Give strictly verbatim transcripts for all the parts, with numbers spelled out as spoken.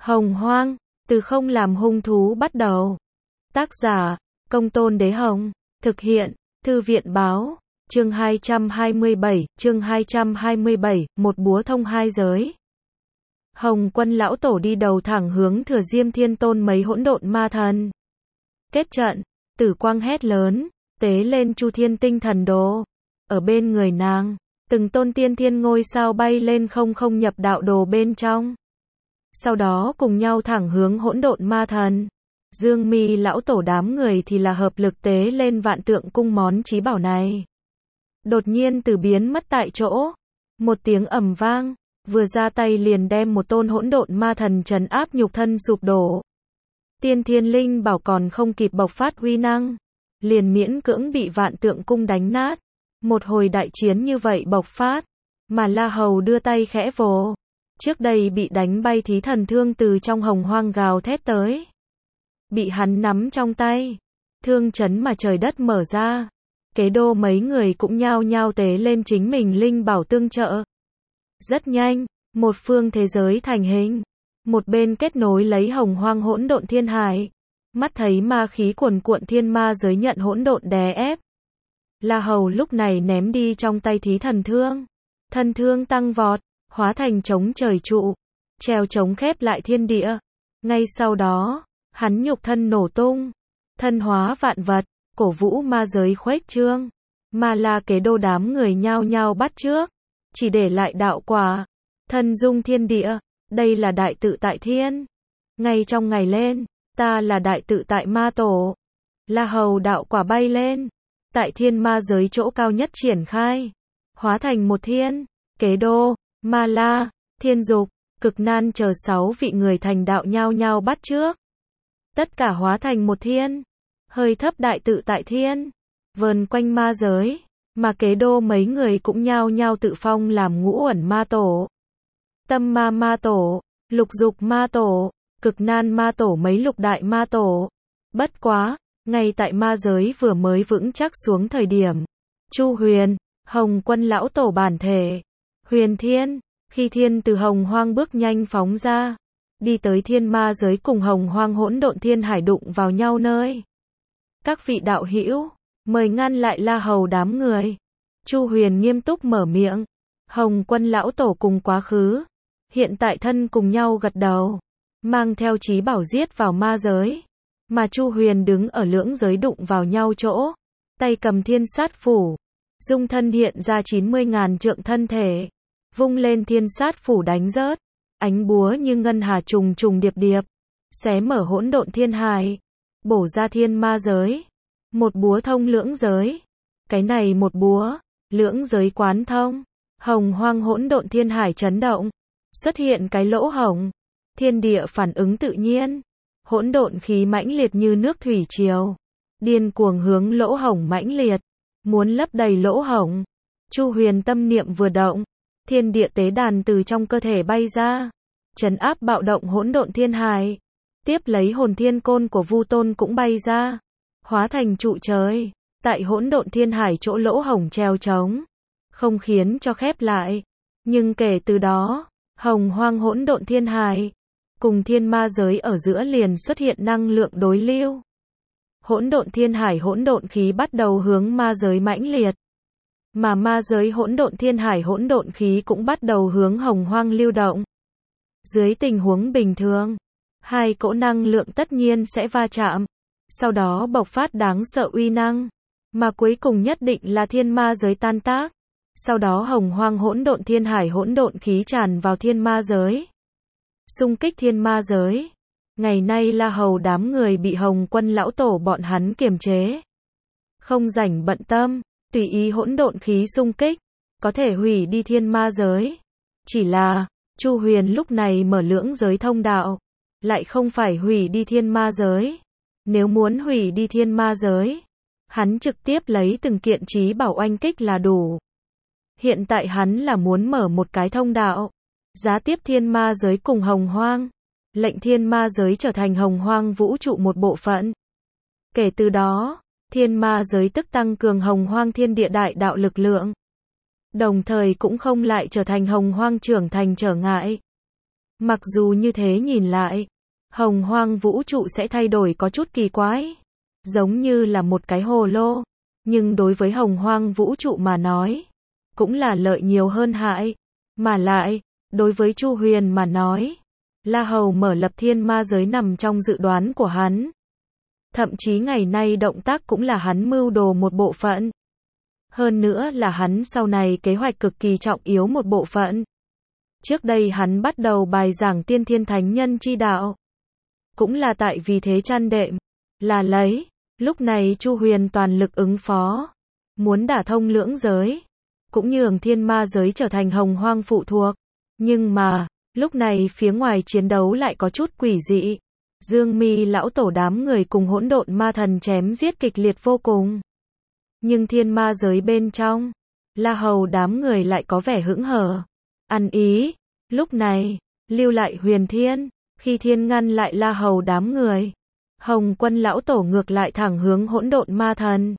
Hồng Hoang, từ không làm hung thú bắt đầu. Tác giả, Công Tôn Đế Hồng. Thực hiện, Thư viện Báo. Chương hai trăm hai mươi bảy, chương hai trăm hai mươi bảy, một búa thông hai giới. Hồng Quân lão tổ đi đầu thẳng hướng Thừa Diêm Thiên Tôn mấy hỗn độn ma thần. Kết trận, Tử Quang hét lớn, tế lên Chu Thiên Tinh Thần Đồ. Ở bên người nàng, từng tôn tiên thiên ngôi sao bay lên không không nhập đạo đồ bên trong. Sau đó cùng nhau thẳng hướng hỗn độn ma thần. Dương Mi lão tổ đám người thì là hợp lực tế lên vạn tượng cung món chí bảo này. Đột nhiên từ biến mất tại chỗ. Một tiếng ầm vang, vừa ra tay liền đem một tôn hỗn độn ma thần trấn áp nhục thân sụp đổ. Tiên thiên linh bảo còn không kịp bộc phát uy năng, liền miễn cưỡng bị vạn tượng cung đánh nát. Một hồi đại chiến như vậy bộc phát, mà La Hầu đưa tay khẽ vồ. Trước đây bị đánh bay thí thần thương từ trong hồng hoang gào thét tới. Bị hắn nắm trong tay, thương chấn mà trời đất mở ra. Kế đô mấy người cũng nhao nhao tế lên chính mình linh bảo tương trợ. Rất nhanh, một phương thế giới thành hình. Một bên kết nối lấy hồng hoang hỗn độn thiên hải. Mắt thấy ma khí cuồn cuộn thiên ma giới nhận hỗn độn đè ép. La Hầu lúc này ném đi trong tay thí thần thương. Thần thương tăng vọt, hóa thành trống trời trụ, treo trống khép lại thiên địa. Ngay sau đó, hắn nhục thân nổ tung, thân hóa vạn vật, cổ vũ ma giới khuếch trương. Ma La Kế Đô đám người nhao nhao bắt chước, chỉ để lại đạo quả, thân dung thiên địa, đây là đại tự tại thiên. Ngay trong ngày lên, ta là đại tự tại ma tổ. La Hầu đạo quả bay lên, tại thiên ma giới chỗ cao nhất triển khai, hóa thành một thiên. Kế Đô, Ma La, Thiên Dục, Cực Nan chờ sáu vị người thành đạo nhao nhao bắt chước. Tất cả hóa thành một thiên, hơi thấp đại tự tại thiên, vờn quanh ma giới, mà Kế Đô mấy người cũng nhao nhao tự phong làm Ngũ Uẩn ma tổ, Tâm ma ma tổ, Lục Dục ma tổ, Cực Nan ma tổ mấy lục đại ma tổ. Bất quá, ngay tại ma giới vừa mới vững chắc xuống thời điểm, Chu Huyền, Hồng Quân lão tổ bản thể, Huyền Thiên, khi thiên từ hồng hoang bước nhanh phóng ra, đi tới thiên ma giới cùng hồng hoang hỗn độn thiên hải đụng vào nhau nơi. Các vị đạo hữu, mời ngăn lại La Hầu đám người. Chu Huyền nghiêm túc mở miệng. Hồng Quân lão tổ cùng quá khứ, hiện tại thân cùng nhau gật đầu, mang theo chí bảo giết vào ma giới. Mà Chu Huyền đứng ở lưỡng giới đụng vào nhau chỗ, tay cầm thiên sát phủ, dung thân hiện ra chín mươi ngàn trượng thân thể, vung lên thiên sát phủ đánh rớt, ánh búa như ngân hà trùng trùng điệp điệp, xé mở hỗn độn thiên hải, bổ ra thiên ma giới, một búa thông lưỡng giới. Cái này một búa, lưỡng giới quán thông, hồng hoang hỗn độn thiên hải chấn động, xuất hiện cái lỗ hổng, thiên địa phản ứng tự nhiên, hỗn độn khí mãnh liệt như nước thủy triều, điên cuồng hướng lỗ hổng mãnh liệt, muốn lấp đầy lỗ hổng. Chu Huyền tâm niệm vừa động, thiên địa tế đàn từ trong cơ thể bay ra, trấn áp bạo động hỗn độn thiên hải. Tiếp lấy hồn thiên côn của Vu Tôn cũng bay ra, hóa thành trụ trời, tại hỗn độn thiên hải chỗ lỗ hổng treo trống, không khiến cho khép lại. Nhưng kể từ đó, hồng hoang hỗn độn thiên hải cùng thiên ma giới ở giữa liền xuất hiện năng lượng đối lưu. Hỗn độn thiên hải hỗn độn khí bắt đầu hướng ma giới mãnh liệt, mà ma giới hỗn độn thiên hải hỗn độn khí cũng bắt đầu hướng hồng hoang lưu động. Dưới tình huống bình thường, hai cỗ năng lượng tất nhiên sẽ va chạm, sau đó bộc phát đáng sợ uy năng, mà cuối cùng nhất định là thiên ma giới tan tác. Sau đó hồng hoang hỗn độn thiên hải hỗn độn khí tràn vào thiên ma giới, xung kích thiên ma giới. Ngày nay La Hầu đám người bị Hồng Quân lão tổ bọn hắn kiềm chế, không rảnh bận tâm, tùy ý hỗn độn khí xung kích, có thể hủy đi thiên ma giới. Chỉ là, Chu Huyền lúc này mở lưỡng giới thông đạo, lại không phải hủy đi thiên ma giới. Nếu muốn hủy đi thiên ma giới, hắn trực tiếp lấy từng kiện chí bảo oanh kích là đủ. Hiện tại hắn là muốn mở một cái thông đạo, giá tiếp thiên ma giới cùng hồng hoang, lệnh thiên ma giới trở thành hồng hoang vũ trụ một bộ phận. Kể từ đó, thiên ma giới tức tăng cường hồng hoang thiên địa đại đạo lực lượng, đồng thời cũng không lại trở thành hồng hoang trưởng thành trở ngại. Mặc dù như thế nhìn lại, hồng hoang vũ trụ sẽ thay đổi có chút kỳ quái, giống như là một cái hồ lô, nhưng đối với hồng hoang vũ trụ mà nói, cũng là lợi nhiều hơn hại, mà lại, đối với Chu Huyền mà nói, La Hầu mở lập thiên ma giới nằm trong dự đoán của hắn. Thậm chí ngày nay động tác cũng là hắn mưu đồ một bộ phận. Hơn nữa là hắn sau này kế hoạch cực kỳ trọng yếu một bộ phận. Trước đây hắn bắt đầu bài giảng tiên thiên thánh nhân chi đạo. Cũng là tại vì thế chăn đệm, là lấy, lúc này Chu Huyền toàn lực ứng phó, muốn đả thông lưỡng giới, cũng nhường thiên ma giới trở thành hồng hoang phụ thuộc. Nhưng mà, lúc này phía ngoài chiến đấu lại có chút quỷ dị. Dương Mi lão tổ đám người cùng hỗn độn ma thần chém giết kịch liệt vô cùng. Nhưng thiên ma giới bên trong, La Hầu đám người lại có vẻ hững hờ, ăn ý. Lúc này, lưu lại Huyền Thiên, khi Thiên ngăn lại La Hầu đám người, Hồng Quân lão tổ ngược lại thẳng hướng hỗn độn ma thần.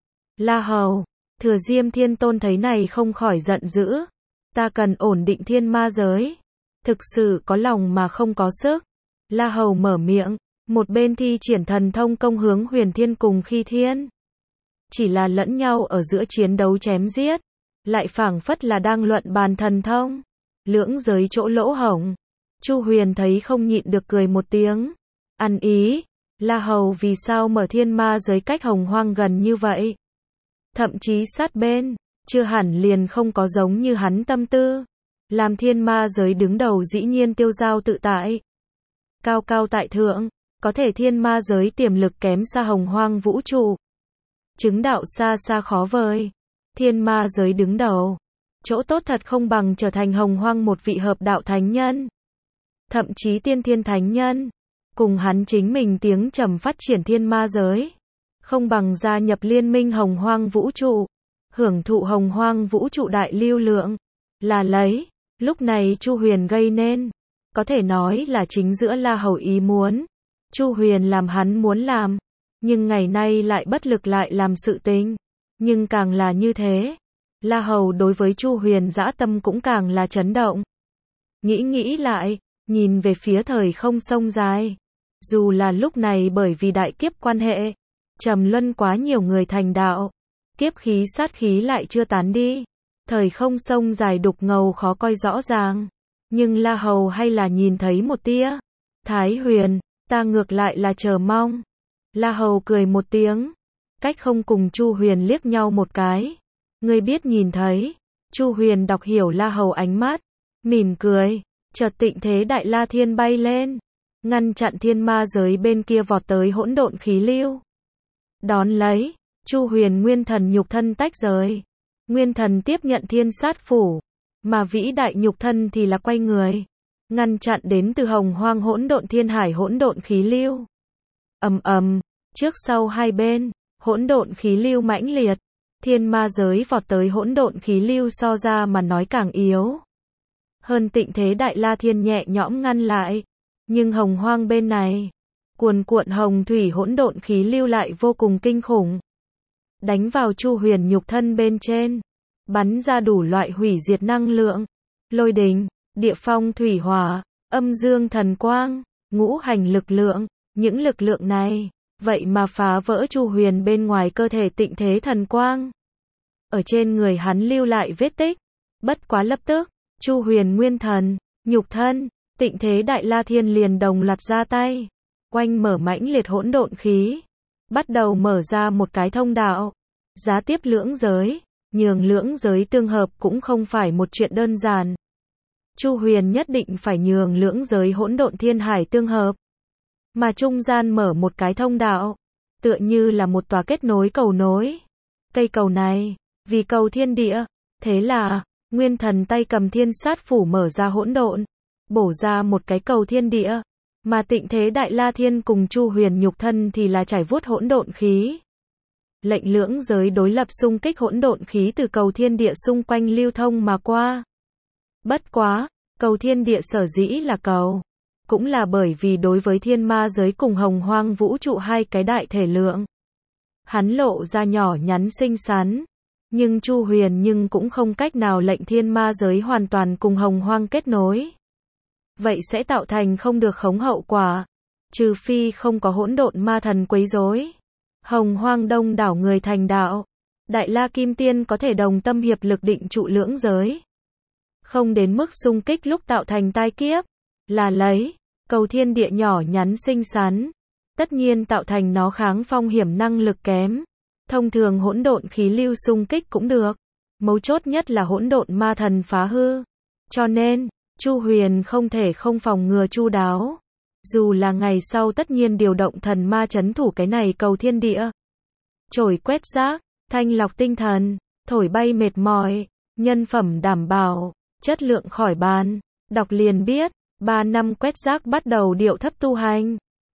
La Hầu, Thừa Diêm Thiên Tôn thấy này không khỏi giận dữ, ta cần ổn định thiên ma giới, thực sự có lòng mà không có sức. La Hầu mở miệng, một bên thi triển thần thông công hướng Huyền Thiên cùng Khi Thiên. Chỉ là lẫn nhau ở giữa chiến đấu chém giết, lại phảng phất là đang luận bàn thần thông. Lưỡng giới chỗ lỗ hổng, Chu Huyền thấy không nhịn được cười một tiếng. Ăn ý, La Hầu vì sao mở thiên ma giới cách hồng hoang gần như vậy? Thậm chí sát bên, chưa hẳn liền không có giống như hắn tâm tư. Làm thiên ma giới đứng đầu dĩ nhiên tiêu dao tự tại. Cao cao tại thượng, có thể thiên ma giới tiềm lực kém xa hồng hoang vũ trụ. Chứng đạo xa xa khó vời. Thiên ma giới đứng đầu, chỗ tốt thật không bằng trở thành hồng hoang một vị hợp đạo thánh nhân. Thậm chí tiên thiên thánh nhân, cùng hắn chính mình tiếng trầm phát triển thiên ma giới. Không bằng gia nhập liên minh hồng hoang vũ trụ, hưởng thụ hồng hoang vũ trụ đại lưu lượng. Là lấy, lúc này Chu Huyền gây nên, có thể nói là chính giữa La Hầu ý muốn. Chu Huyền làm hắn muốn làm, nhưng ngày nay lại bất lực lại làm sự tình. Nhưng càng là như thế, La Hầu đối với Chu Huyền dã tâm cũng càng là chấn động. Nghĩ nghĩ lại, nhìn về phía thời không sông dài. Dù là lúc này bởi vì đại kiếp quan hệ, trầm luân quá nhiều người thành đạo, kiếp khí sát khí lại chưa tán đi. Thời không sông dài đục ngầu khó coi rõ ràng. Nhưng La Hầu hay là nhìn thấy một tia. Thái Huyền, ta ngược lại là chờ mong. La Hầu cười một tiếng, cách không cùng Chu Huyền liếc nhau một cái. Ngươi biết nhìn thấy. Chu Huyền đọc hiểu La Hầu ánh mắt, mỉm cười, chợt tịnh thế đại la thiên bay lên, ngăn chặn thiên ma giới bên kia vọt tới hỗn độn khí lưu. Đón lấy, Chu Huyền nguyên thần nhục thân tách rời. Nguyên thần tiếp nhận thiên sát phủ, mà vĩ đại nhục thân thì là quay người, ngăn chặn đến từ hồng hoang hỗn độn thiên hải hỗn độn khí lưu. Ầm ầm, trước sau hai bên, hỗn độn khí lưu mãnh liệt, thiên ma giới vọt tới hỗn độn khí lưu so ra mà nói càng yếu. Hơn tịnh thế đại la thiên nhẹ nhõm ngăn lại, nhưng hồng hoang bên này, cuồn cuộn hồng thủy hỗn độn khí lưu lại vô cùng kinh khủng. Đánh vào Chu Huyền nhục thân bên trên, bắn ra đủ loại hủy diệt năng lượng, lôi đình, địa phong thủy hỏa, âm dương thần quang, ngũ hành lực lượng, những lực lượng này, vậy mà phá vỡ Chu Huyền bên ngoài cơ thể tịnh thế thần quang. Ở trên người hắn lưu lại vết tích, bất quá lập tức, Chu Huyền nguyên thần, nhục thân, tịnh thế đại la thiên liền đồng loạt ra tay, quanh mở mãnh liệt hỗn độn khí. Bắt đầu mở ra một cái thông đạo, giá tiếp lưỡng giới, nhường lưỡng giới tương hợp cũng không phải một chuyện đơn giản. Chu Huyền nhất định phải nhường lưỡng giới hỗn độn thiên hải tương hợp, mà trung gian mở một cái thông đạo, tựa như là một tòa kết nối cầu nối. Cây cầu này, vì cầu thiên địa, thế là, nguyên thần tay cầm thiên sát phủ mở ra hỗn độn, bổ ra một cái cầu thiên địa. Mà tịnh thế đại la thiên cùng Chu Huyền nhục thân thì là trải vuốt hỗn độn khí. Lệnh lưỡng giới đối lập xung kích hỗn độn khí từ cầu thiên địa xung quanh lưu thông mà qua. Bất quá, cầu thiên địa sở dĩ là cầu, cũng là bởi vì đối với thiên ma giới cùng hồng hoang vũ trụ hai cái đại thể lượng. Hắn lộ ra nhỏ nhắn xinh xắn, nhưng Chu Huyền nhưng cũng không cách nào lệnh thiên ma giới hoàn toàn cùng hồng hoang kết nối. vậy sẽ tạo thành không được khống hậu quả. Trừ phi không có hỗn độn ma thần quấy rối. Hồng hoang đông đảo người thành đạo. Đại La Kim Tiên có thể đồng tâm hiệp lực định trụ lưỡng giới. Không đến mức xung kích lúc tạo thành tai kiếp. Là lấy, cầu thiên địa nhỏ nhắn xinh xắn. Tất nhiên tạo thành nó kháng phong hiểm năng lực kém. Thông thường hỗn độn khí lưu xung kích cũng được. Mấu chốt nhất là hỗn độn ma thần phá hư. Cho nên, Chu Huyền không thể không phòng ngừa chu đáo. Dù là ngày sau tất nhiên điều động thần ma chấn thủ cái này cầu thiên địa. Trổi quét rác, thanh lọc tinh thần, thổi bay mệt mỏi, nhân phẩm đảm bảo, chất lượng khỏi bàn. Đọc liền biết, ba năm quét rác bắt đầu điệu thấp tu hành.